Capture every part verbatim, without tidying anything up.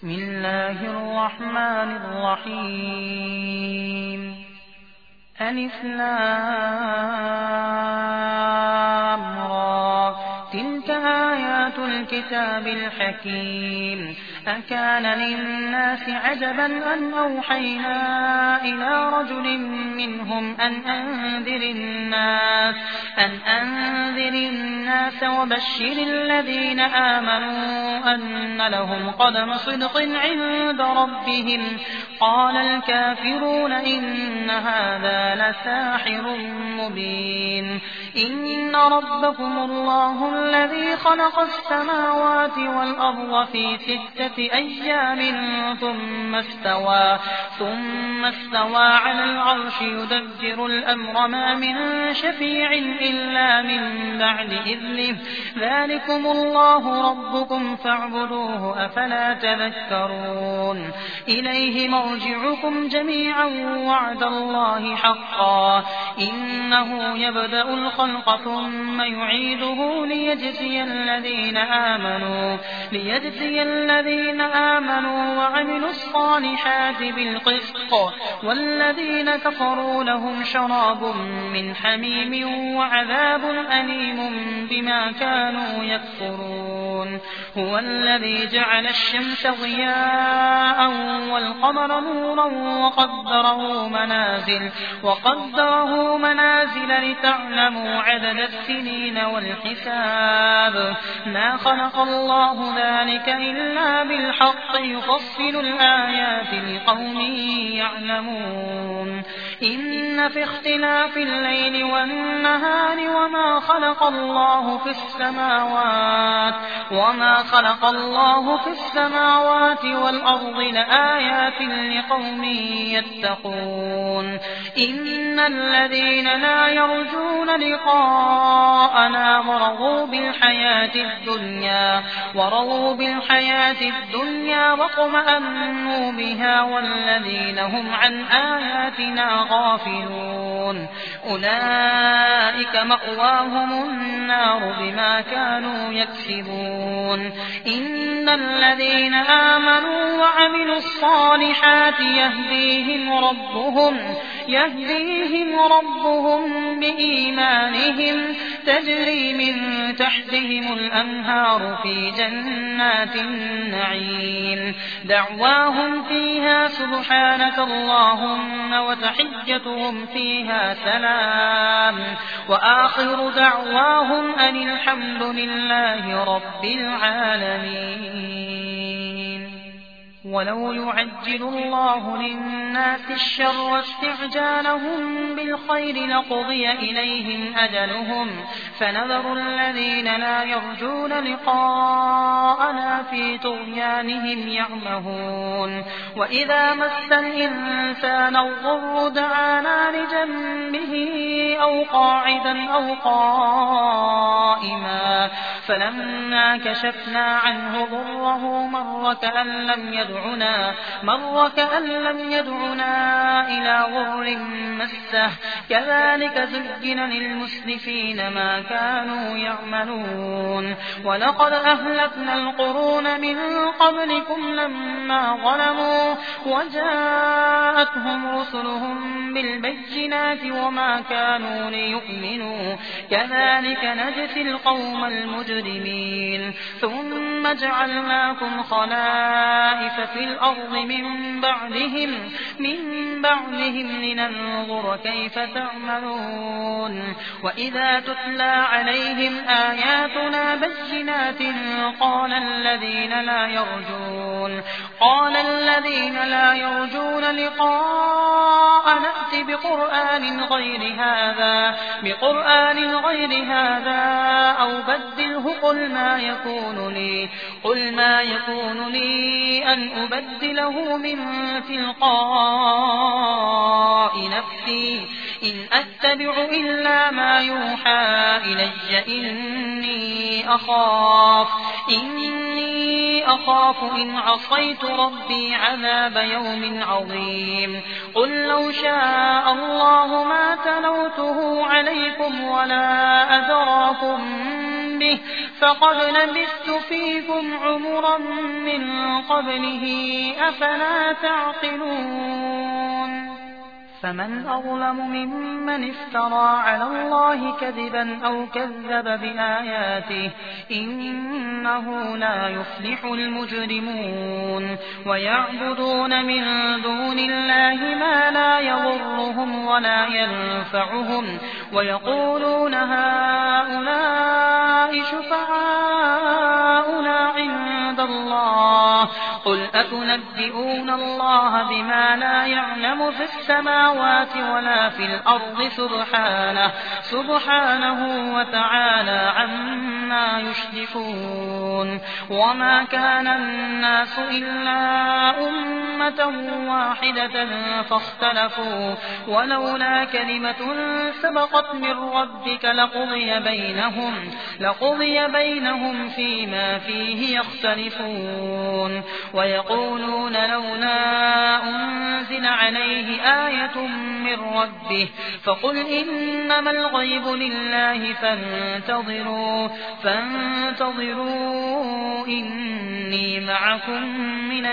بسم الله الرحمن الرحيم ألف لام را تلك آيات الكتاب الحكيم أكان للناس عجبا أن أوحينا إلى رجل منهم أن أنذر الناس أن أنذر الناس وبشر الذين آمنوا أن لهم قدم صدق عند ربهم قال الكافرون إن هذا لساحر مبين إن ربكم الله الذي خلق السماوات والأرض في ستة أيام ثم استوى ثم استوى على العرش يدبر الأمر ما من شفيع إلا من بعد إذنه ذلكم الله ربكم فاعبدوه أفلا تذكرون إليه مرجعكم جميعا وعد الله حقا إنه يبدأ الخلق ثم يعيده ليجزي الذين آمنوا ليجزي الذين آمنوا وعملوا الصالحات بالقسط والذين كفروا لهم شراب من حميم وعذاب أليم بما كانوا يكفرون هو الذي جعل الشمس ضياء والقمر نورا وقدره منازل وقدره منازل لتعلموا عدد السنين والحساب ما خلق الله ذلك إلا بالحق يفصل الآيات لقوم يعلمون إن في اختلاف الليل والنهار وما خلق الله في السماوات وما خلق الله في السماوات والأرض لآيات لقوم يتقون إن الذين لا يرجون لقاءنا ورضوا بالحياة الدنيا ورضوا بالحياة الدنيا واطمأنوا بها والذين هم عن آياتنا غافلون أولئك مأواهم النار بما كانوا يكسبون إن الذين آمنوا وعملوا الصالحات يهديهم ربهم يهديهم ربهم بإيمانهم تجري من تحتهم الأنهار في جنات النعيم دعواهم فيها سبحانك اللهم وتحيتهم فيها سلام وآخر دعواهم أن الحمد لله رب العالمين ولو يعجل الله للناس الشر استعجالهم بالخير لقضي إليهم أجلهم فنذر الذين لا يرجون لقاءنا في طغيانهم يعمهون وإذا مس الإنسان الضر دعانا لجنبه أو قاعدا أو قائما فلما كشفنا عنه ضره مر كأن لم يدعنا مر كأن لم يدعنا إلى ضر مسه كذلك زين للمسرفين ما كانوا يعملون ولقد أهلكنا القرون من قبلكم لما ظلموا وجاءتهم رسلهم بالبينات وما كانوا ليؤمنوا كذلك نجزي القوم المجرمين ثم جعلناكم خلائف في الأرض من بعدهم من بعدهم لننظر كيف تعملون وإذا تتلى عليهم آياتنا بينات قال الذين لا يرجون قال الذين لا يرجون لقاء نأت بقرآن غير هذا بقرآن غير هذا أو بدله قل ما يكون لي قل ما يكون لي أن أبدله من تلقاء نفسي إن أتبع إلا ما يوحى إلي إني أخاف إني أخاف إن عصيت ربي عذاب يوم عظيم قل لو شاء الله ما تلوته عليكم ولا أدراكم به فقد لبثت فيكم عمرا من قبله أفلا تعقلون فمن أظلم ممن افترى على الله كذبا أو كذب بآياته إنه لا يفلح المجرمون ويعبدون من دون الله ما لا يضرهم ولا ينفعهم ويقولون هؤلاء شفعاؤنا عند الله قل أتنبئون الله بما لا يعلم في السماوات ولا في الأرض سبحانه سبحانه وتعالى عما يشركون وما كان الناس إلا أمة واحدة فاختلفوا ولولا كلمة سبقت من ربك لقضي بينهم لقضي بينهم فيما فيه يختلفون ويقولون لولا أنزل عليه آية من ربه فقل إنما الغيب لله فانتظروا فانتظروا إني معكم من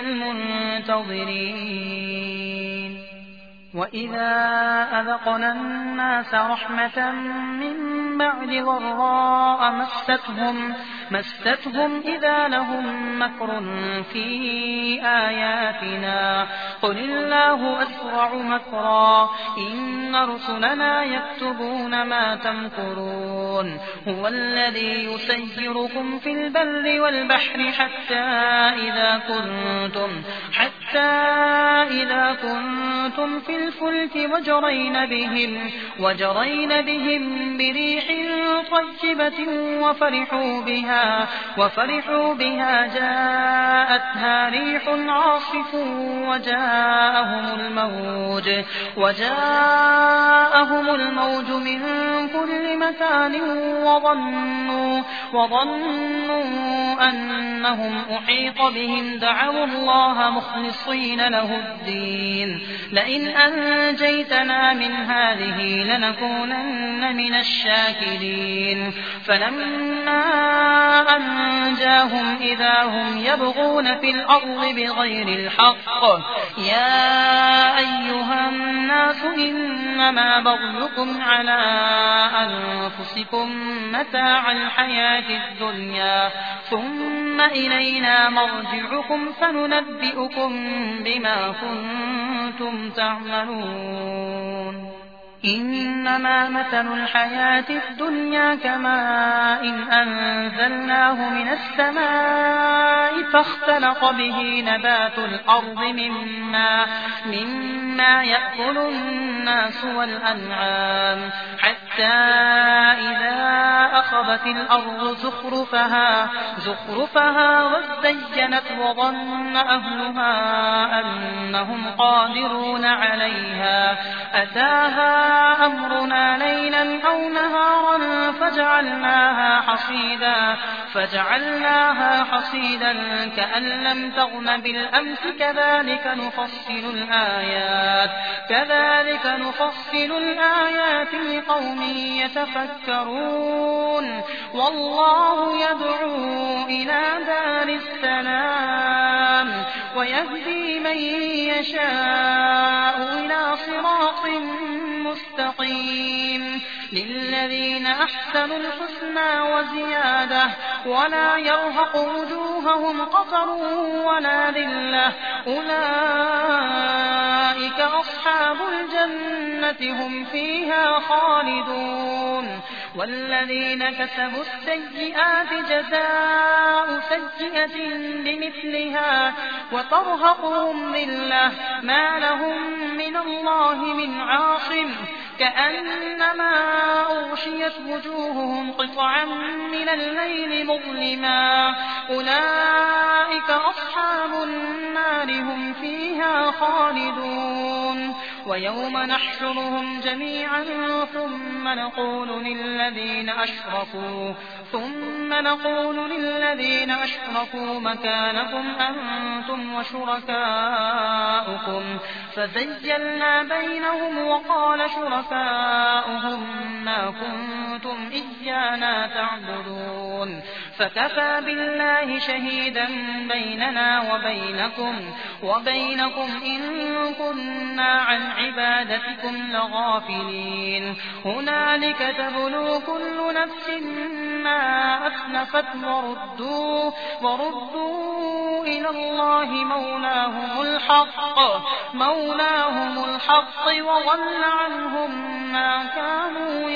المنتظرين وإذا أذقنا الناس رحمة من بعد ضراء مستهم مستهم إذا لهم مكر في آياتنا قل الله أسرع مكرا إن رسلنا يكتبون ما تمكرون هو الذي يسيركم في البر والبحر حتى إذا كنتم حتى إذا كنتم في الفلك وجرين بهم وجرين بهم بريح طيبة وفرحوا بها وفرحوا بها جاءتها ريح عاصف وجاءهم الموج وجاءهم الموج من كل مكان وظنوا وظنوا أنهم أحيط بهم دعوا الله مخلصين له الدين لئن أنجيتنا من هذه لنكونن من الشاكرين فلما أنجاهم إذا هم يبغون في الأرض بغير الحق يا أيها الناس إنما بغيكم على أنفسكم متاع الحياة الدنيا ثم إلينا مرجعكم فننبئكم بما كنتم تعملون إنما مثل الحياة الدنيا كماء إن أنزلناه من السماء فاختلط به نبات الأرض مما, مما يأكل الناس والأنعام حتى إذا أخذت الأرض زخرفها, زخرفها وازينت وظن أهلها أنهم قادرون عليها أتاها أمرنا ليلا أو نهارا فجعلناها حصيدا فجعلناها حصيدا كأن لم تغن بالأمس كذلك نفصل الآيات كذلك نفصل الآيات لقوم يتفكرون والله يدعو إلى دار السلام ويهدي من يشاء إلى صراط مستقيم للذين أحسنوا الحسنى وزيادة ولا يرهق وجوههم قتر ولا ذلة أولئك أصحاب الجنة هم فيها خالدون والذين كسبوا السيئات جزاء سيئة بمثلها وترهقهم ذلة ما لهم من الله من عاصم كأنما أغشيت وجوههم قطعا من الليل مظلما أولئك أصحاب النار هم فيها خالدون ويوم نحشرهم جميعا ثم نقول للذين أشركوا ثم نقول للذين أشركوا مكانكم أنتم وشركاؤكم فزيلنا بينهم وقال شركاؤهم ما كنتم إيانا تعبدون فكفى بالله شهيدا بيننا وبينكم وبينكم إن كنا عن عبادتكم لغافلين هنالك تبلو كل نفس ما أسلفت وردوا, وردوا إلى الله مولاهم الحق مولاهم الحق وضل عنهم ما كانوا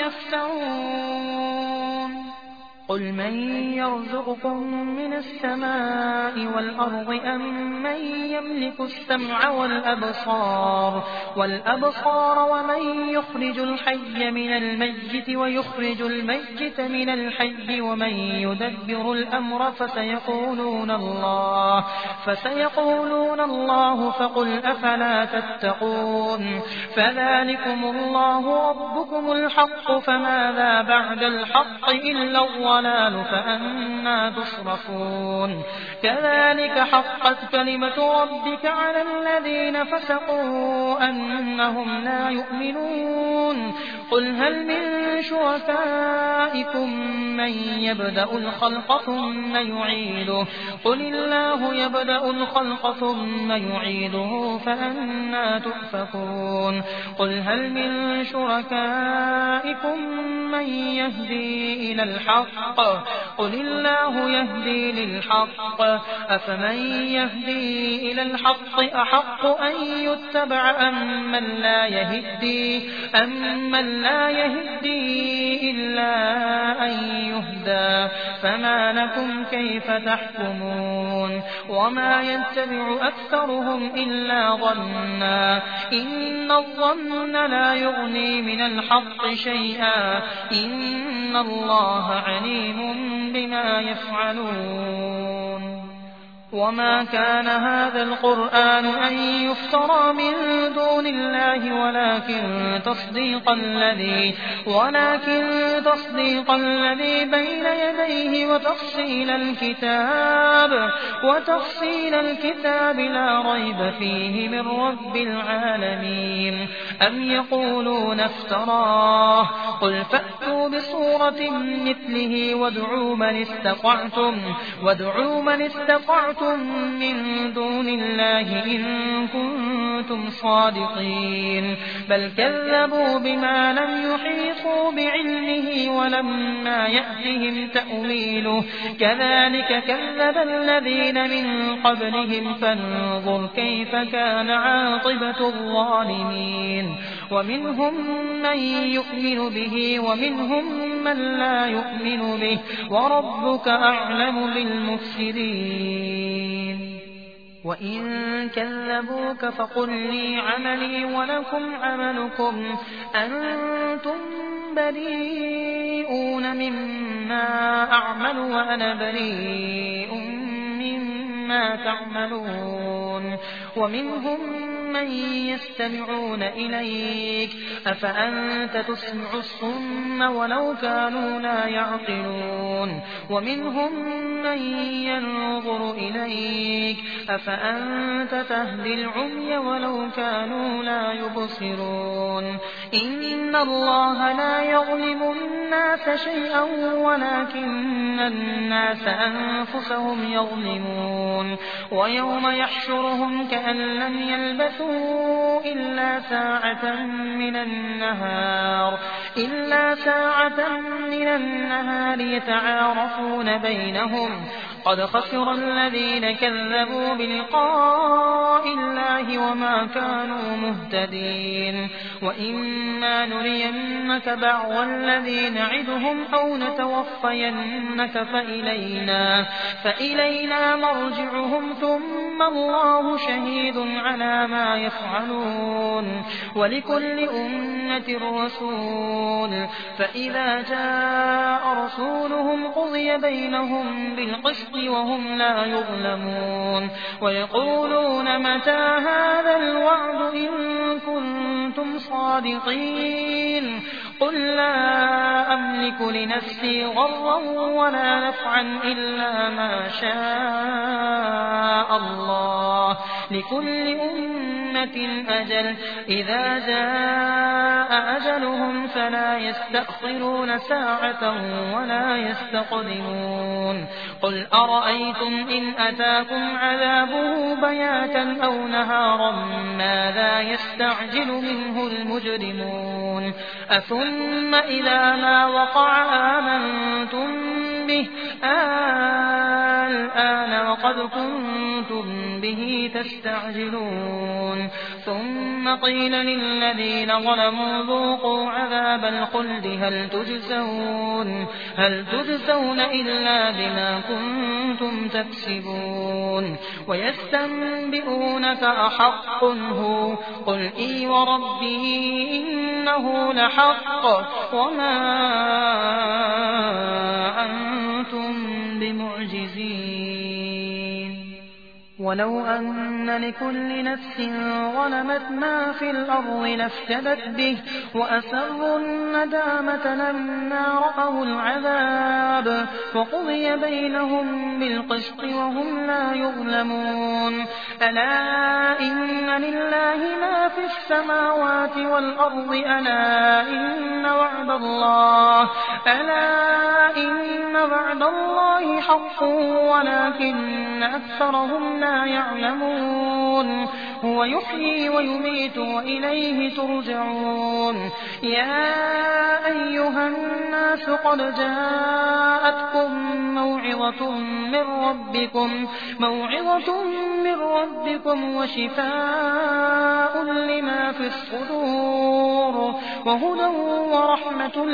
يفترون قل من يرزقكم من السماء والأرض أم من يملك السمع والأبصار, والأبصار ومن يخرج الحي من الميت ويخرج الميت من الحي ومن يدبر الأمر فسيقولون الله فسيقولون الله فقل أفلا تتقون فذلكم الله ربكم الحق فماذا بعد الحق إلا الضلال فأنى تصرفون كذلك حقت كلمة ربك على الذين فسقوا أنهم لا يؤمنون قل هل من شركائكم من يبدأ الخلق ثم يعيده قل الله يبدأ الخلق ثم يعيده فأنى تؤفكون قل هل من شركائكم من يهدي إلى الحق قل الله يهدي للحق أفمن يهدي إلى الحق أحق أن يتبع أم من لا يهدي أم من لا يهدي إلا أن يهدى فما لكم كيف تحكمون وما يتبع أكثرهم إلا ظنا إن الظن لا يغني من الحق شيئا إن الله عليم بما يفعلون وما كان هذا القرآن أن يفترى من دون الله ولكن تصديق الذي ولكن تصديق الذي بين يديه وتفصيل الكتاب وتفصيل الكتاب لا ريب فيه من رب العالمين أم يقولون افتراه قل فأتوا بصورة مثله وادعوا من استطعتم وادعوا من استطعتم من دون الله إن كنتم صادقين بل كذبوا بما لم يحيطوا بعلمه ولما يأتهم تأويله كذلك كذب الذين من قبلهم فانظر كيف كان عاقبة الظالمين ومنهم من يؤمن به ومنهم من لا يؤمن به وربك أعلم بالمفسدين وإن كذبوك فقل لي عملي ولكم عملكم أنتم بريئون مما أعمل وأنا بريء مما تعملون ومنهم من يستمعون إليك أفأنت تسمع الصم ولو كانوا لا يعقلون ومنهم من ينظر إليك أفأنت تهدي العمي ولو كانوا لا يبصرون إن الله لا يظلم الناس شيئا ولكن الناس أنفسهم يظلمون ويوم يحشرهم كأن لم يلبثوا إلا ساعة من النهار إلا ساعة من النهار يتعارفون بينهم قد خسر الذين كذبوا بلقاء الله وما كانوا مهتدين وإما نرينك بعض الذي نعدهم أو نتوفينك فإلينا, فإلينا مرجعهم ثم الله شهيد على ما يفعلون ولكل أمة رسول فإذا جاء رسولهم قضي بينهم بالقسط وهم لا يظلمون ويقولون متى هذا الوعد إن كنتم صادقين قل لا أملك لنفسي ضرا ولا نفعا إلا ما شاء الله الله لكل أمة أجل إذا جاء أجلهم فلا يستأخرون ساعة ولا يستقدمون قل أرأيتم إن أتاكم عذابه بياتا أو نهارا ماذا يستعجل منه المجرمون أثم إذا ما وقع آمنتم به الآن وقد كنتم به تستعجلون ثم قيل للذين ظلموا ذوقوا عذاب الخلد هل تجزون هل تجزون إلا بما كنتم تكسبون ويستنبئونك أحق هو قل إي وربي إنه لحق وما أنتم بمعجزين ولو أن لكل نفس ظلمت ما في الأرض لافتدت به وأسروا الندامة لما رأوا العذاب وقضي بينهم بالقسط وهم لا يظلمون ألا إن لله ما في السماوات والأرض ألا إن وعد الله ألا إن وعد الله حق ولكن أكثرهم لا يعلمون هو يحيي ويميت وإليه ترجعون يا أيها الناس قد جاءتكم موعظة من ربكم موعظة من ربكم وشفاء لما في الصدور وهدى ورحمة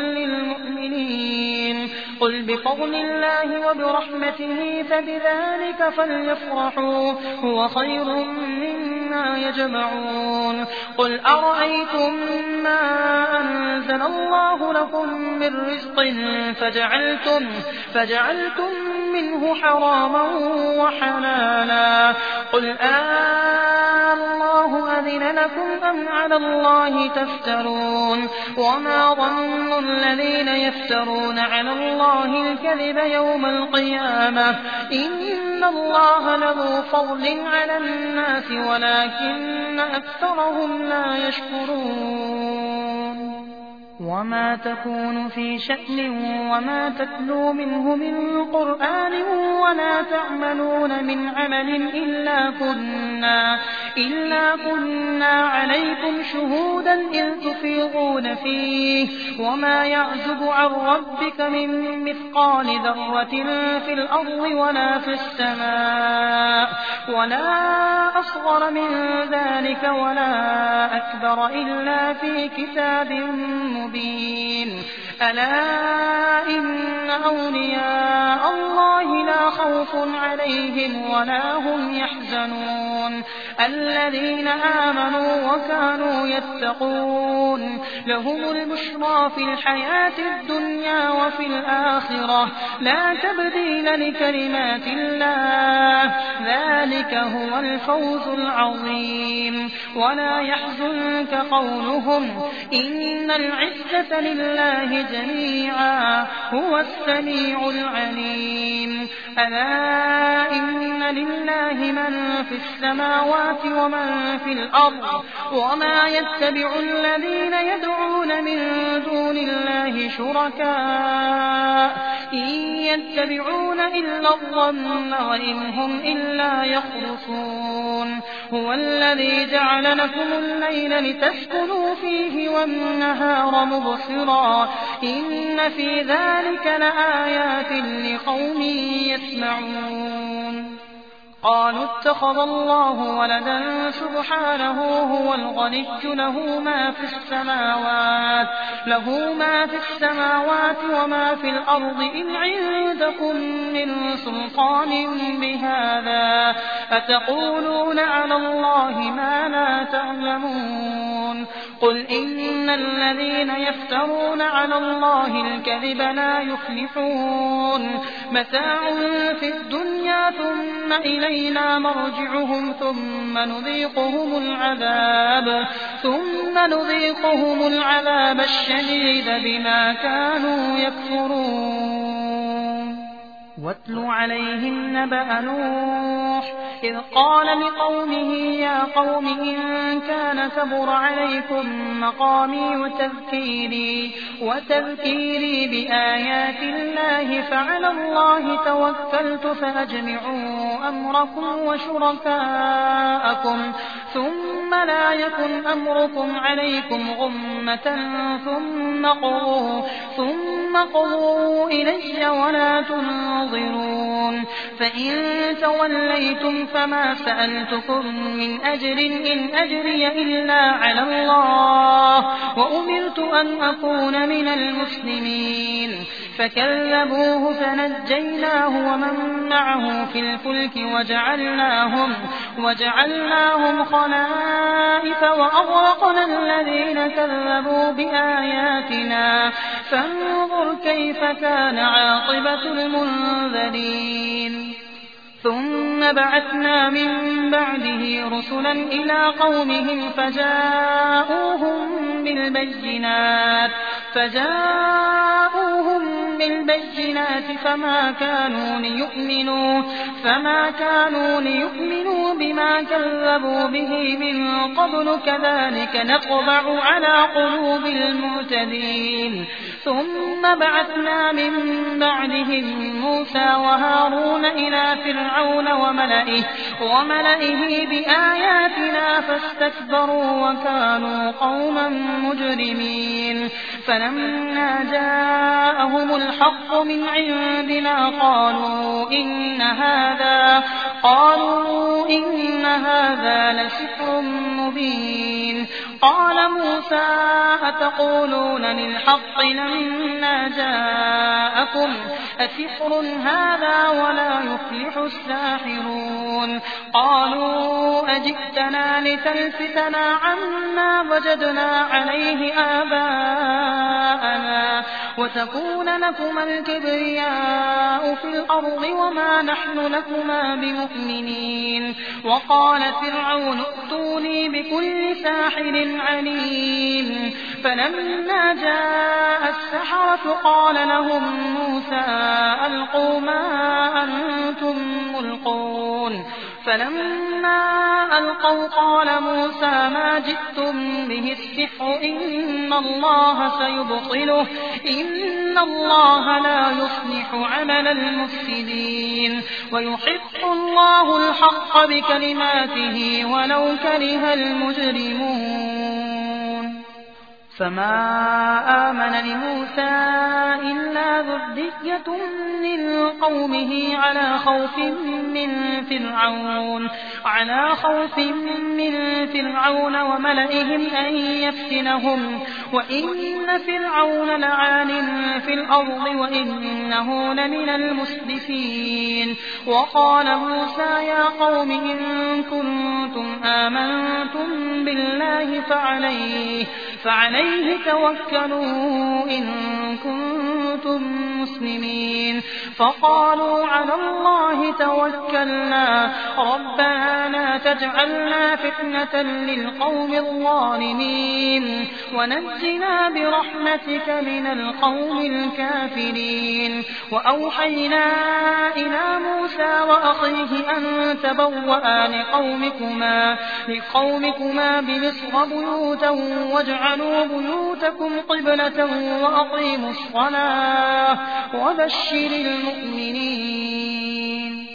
للمؤمنين قل بفضل الله وبرحمته فبذلك فليفرحوا هو خير مما يجمعون قل أرأيتم ما أنزل الله لكم من رزق فجعلتم, فجعلتم منه حراما وحلالا قل آه الله أذن لكم أم على الله تفترون وما ظن الذين يفترون على الله الكذب يوم القيامة إن الله له فضل على الناس ولكن أكثرهم لا يشكرون وما تكون في شأن وما تتلو منه من قرآن ولا تعملون من عمل إلا كنا, إلا كنا عليكم شهودا إذ تفيضون فيه وما يعزب عن ربك من مثقال ذرة في الأرض ولا في السماء ولا أصغر من ذلك ولا أكبر إلا في كتاب مبين ألا إن أولياء الله لا خوف عليهم ولا هم يحزنون الذين آمنوا وكانوا يتقون لهم البشرى في الحياة الدنيا وفي الآخرة لا تبديل لكلمات الله ذلك هو الفوز العظيم ولا يحزنك قولهم إن العزة لله جميعا هو السميع العليم ألا إن لله من في السماوات ومن في الأرض وما يتبع الذين يدعون من دون الله شركاء إن يتبعون إلا الظن وإن هم إلا يخرصون هو الذي جعل لكم الليل لتسكنوا فيه والنهار مبصرا إن في ذلك لآيات لقوم يسمعون قالوا اتخذ الله ولدا سبحانه هو الغني له ما في السماوات له ما في السماوات وما في الأرض إن عندكم من سلطان بهذا أتقولون على الله ما لا تعلمون قل إن الذين يفترون على الله الكذب لا يفلحون متاع في الدنيا ثم إلينا مرجعهم ثم نذيقهم العذاب ثم نذيقهم العذاب الشديد بما كانوا يكفرون واتل عليهم نبأ نوح إذ قال لقومه يا قوم إن كان كبر عليكم مقامي وتذكيري, وتذكيري بآيات الله فعلى الله توكلت فأجمعوا أمركم وشركاءكم ثم لا يكن أمركم عليكم غمة ثم قضوا, ثم قضوا إلي ولا تنظرون. فإن توليتم فما سألتكم من أجر إن أجري إلا على الله وأمرت أن أكون من المسلمين. فكذبوه فنجيناه ومن معه في الفلك وجعلناهم, وجعلناهم خلائف وأغرقنا الذين كذبوا بآياتنا فانظر كيف كان عاقبة المنذرين. ثم بعثنا من بعده رسلا إلى قومهم فجاءوهم بالبينات, فجاءوهم بالبينات فما كانوا ليؤمنوا, فما كانوا ليؤمنوا بما كذبوا به من قبل كذلك نطبع على قلوب المعتدين. ثم بعثنا من بعدهم موسى وهارون إلى فرعون وملئه, وملئه بآياتنا فاستكبروا وكانوا قوما مجرمين. فلما جاءهم الحق من عندنا قالوا إن هذا, قالوا إن هذا لسحر مبين. قال موسى أتقولون للحق لما جاءكم أسحر هذا ولا يفلح الساحرون. قالوا أجئتنا لتلفتنا عما وجدنا عليه آباءنا وتكون لكما الكبرياء في الأرض وما نحن لكما بمؤمنين. وقال فرعون ائتوني بكل ساحر عليم. فلما جاء السحرة قال لهم موسى ألقوا ما أنتم ملقون. فلما ألقوا قال موسى ما جئتم به السحر إن الله سيبطله إن الله لا يصلح عمل المفسدين ويحق الله الحق بكلماته ولو كره المجرمون. فما آمن لموسى إلا ذرية من قومه على خوف من فرعون على خوف من فرعون وملئهم أن يفتنهم وإن فرعون لعال في الأرض وإنه لمن المسرفين. وقال موسى يا قوم إن كنتم آمنتم بالله فعليه فعليه توكلوا إن كنتم مسلمين. فقالوا على الله توكلنا ربنا لا تجعلنا فتنة للقوم الظالمين ونجنا برحمتك من القوم الكافرين. وأوحينا إلى موسى وأخيه أن تبوأ لقومكما, لقومكما بمصر بيوتا واجعلوا بيوتكم قبلة وأقيموا الصلاة وبشر المؤمنين.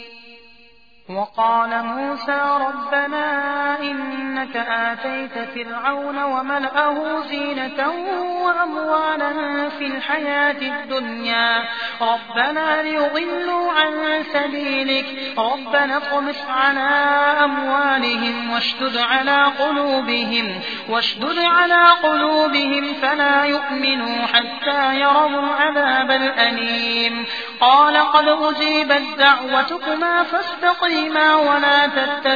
وقال موسى ربنا إنك آتيت فرعون وملأه زينة وأموالا في الحياة الدنيا ربنا ليضلوا عن سبيلك ربنا اطمس على أموالهم واشدد على قلوبهم واشدد على قلوبهم فلا يؤمنوا حتى يروا العذاب الأليم. قال قد أجيبت دعوتكما فاستقيما ولا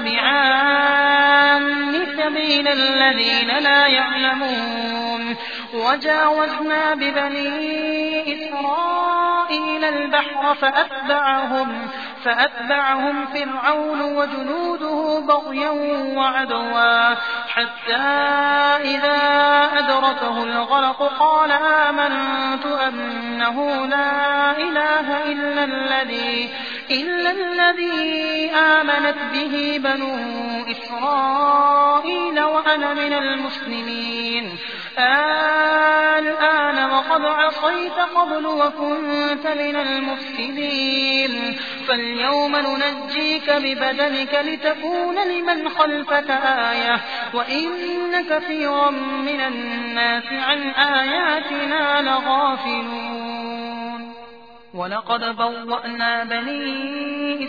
تتبعان سبيل الذين لا يعلمون. وجاوزنا ببني إسرائيل البحر فأتبعهم, فأتبعهم فرعون وجنوده بغيا وعدوا حتى إذا أدركه الغرق قال آمنت أنه لا إله إلا الذي إلا الذي آمنت به بنو إسرائيل وأنا من المسلمين. الآن وقد عصيت قبل وكنت من المفسدين فاليوم ننجيك ببدنك لتكون لمن خلفك آية وإن كثيرا من الناس عن آياتنا لغافلون. ولقد بوأنا بني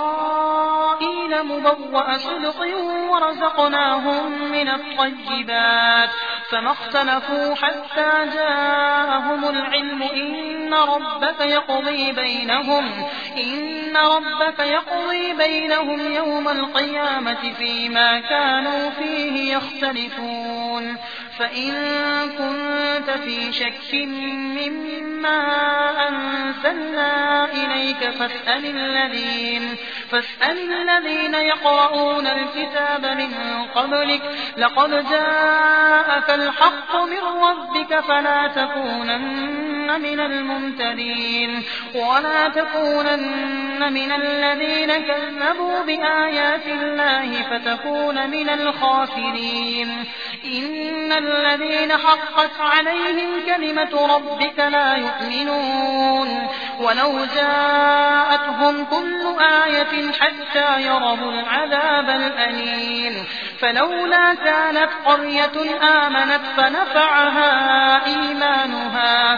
إسرائيل مبوأ صدق ورزقناهم من الطيبات فما اختلفوا حتى جاءهم العلم إن ربك يقضي بينهم إن ربك يقضي بينهم يوم القيامة فيما كانوا فيه يختلفون. فإن كنت في شك مما أنزلنا إليك فاسأل الذين, فاسأل الذين يقرؤون الكتاب من قبلك لقد جاءك الحق من ربك فلا تكونن من الممترين ولا تكونن من الذين كذبوا بآيات الله فتكون من الخاسرين. إن الذين حقت عليهم كلمة ربك لا يؤمنون ولو جاءتهم كل آية حتى يروا العذاب الأليم. فلولا كانت قرية آمنت فنفعها إيمانها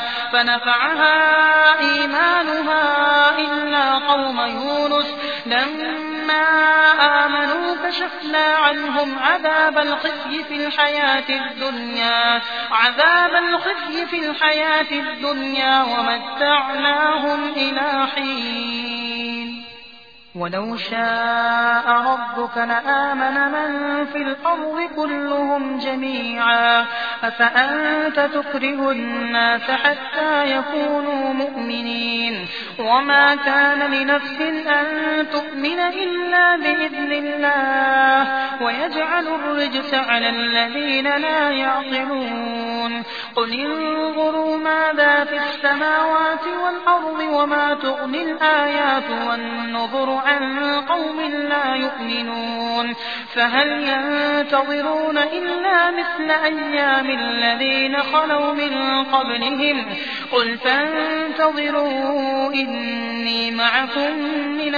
فنفعها إيمانها إلا قوم يونس لما آمنوا كشفنا عنهم عذاب الخزي في الحياة الدنيا عذاب الخزي في الحياة الدنيا ومتعناهم إلى حين. ولو شاء ربك لآمن من في الأرض كلهم جميعا أفأنت تكره الناس حتى يكونوا مؤمنين وما كان لنفس أن تؤمن إلا بإذن الله ويجعل الرجس على الذين لا يعقلون. قل انظروا ماذا في السماوات والأرض وما تغني الآيات والنذر عن قوم لا يؤمنون فهل ينتظرون إلا مثل أيام الذين خلوا من قبلهم قل فانتظروا إني معكم من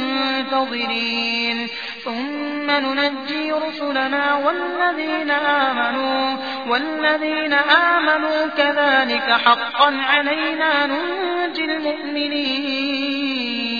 المنتظرين ثم ننجي رسلنا والذين آمنوا والذين آمنوا كذلك حقا علينا ننجي المؤمنين.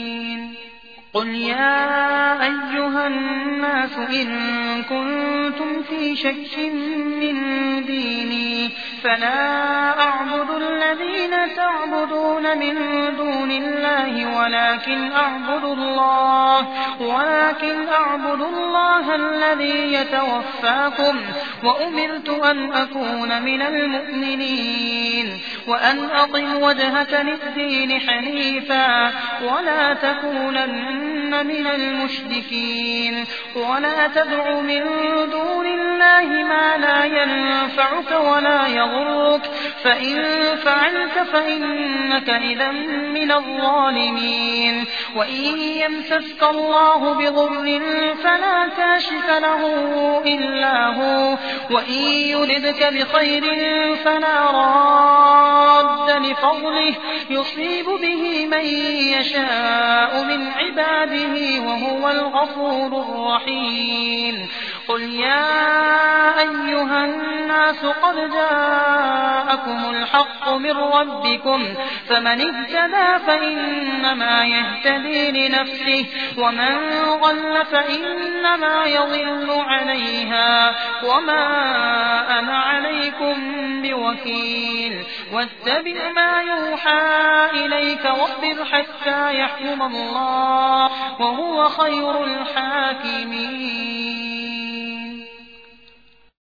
قل يا أيها الناس إن كنتم في شك من ديني فلا أعبد الذين تعبدون من دون الله ولكن أعبد الله ولكن أعبد الله الذي يتوفاكم وأمرت أن أكون من المؤمنين وأن أقم وجهك للدين حنيفا ولا تكونن من المشركين ولا تدع من دون الله ما لا ينفعك ولا يضرك فإن فعلت فإنك إذا من الظالمين. وإن يمسسك الله بضر فلا كاشف له إلا هو وإن يردك بخير فلا راد لفضله يصيب به من يشاء من عباده وهو الغفور الرحيم. قل يا أيها الناس قد جاءكم الحق من ربكم فمن اهتدى فإنما يهتدي لنفسه ومن ضل فإنما يضل عليها وما أنا عليكم بوكيل. واتبع ما يوحى إليك واصبر حتى يحكم الله وهو خير الحاكمين.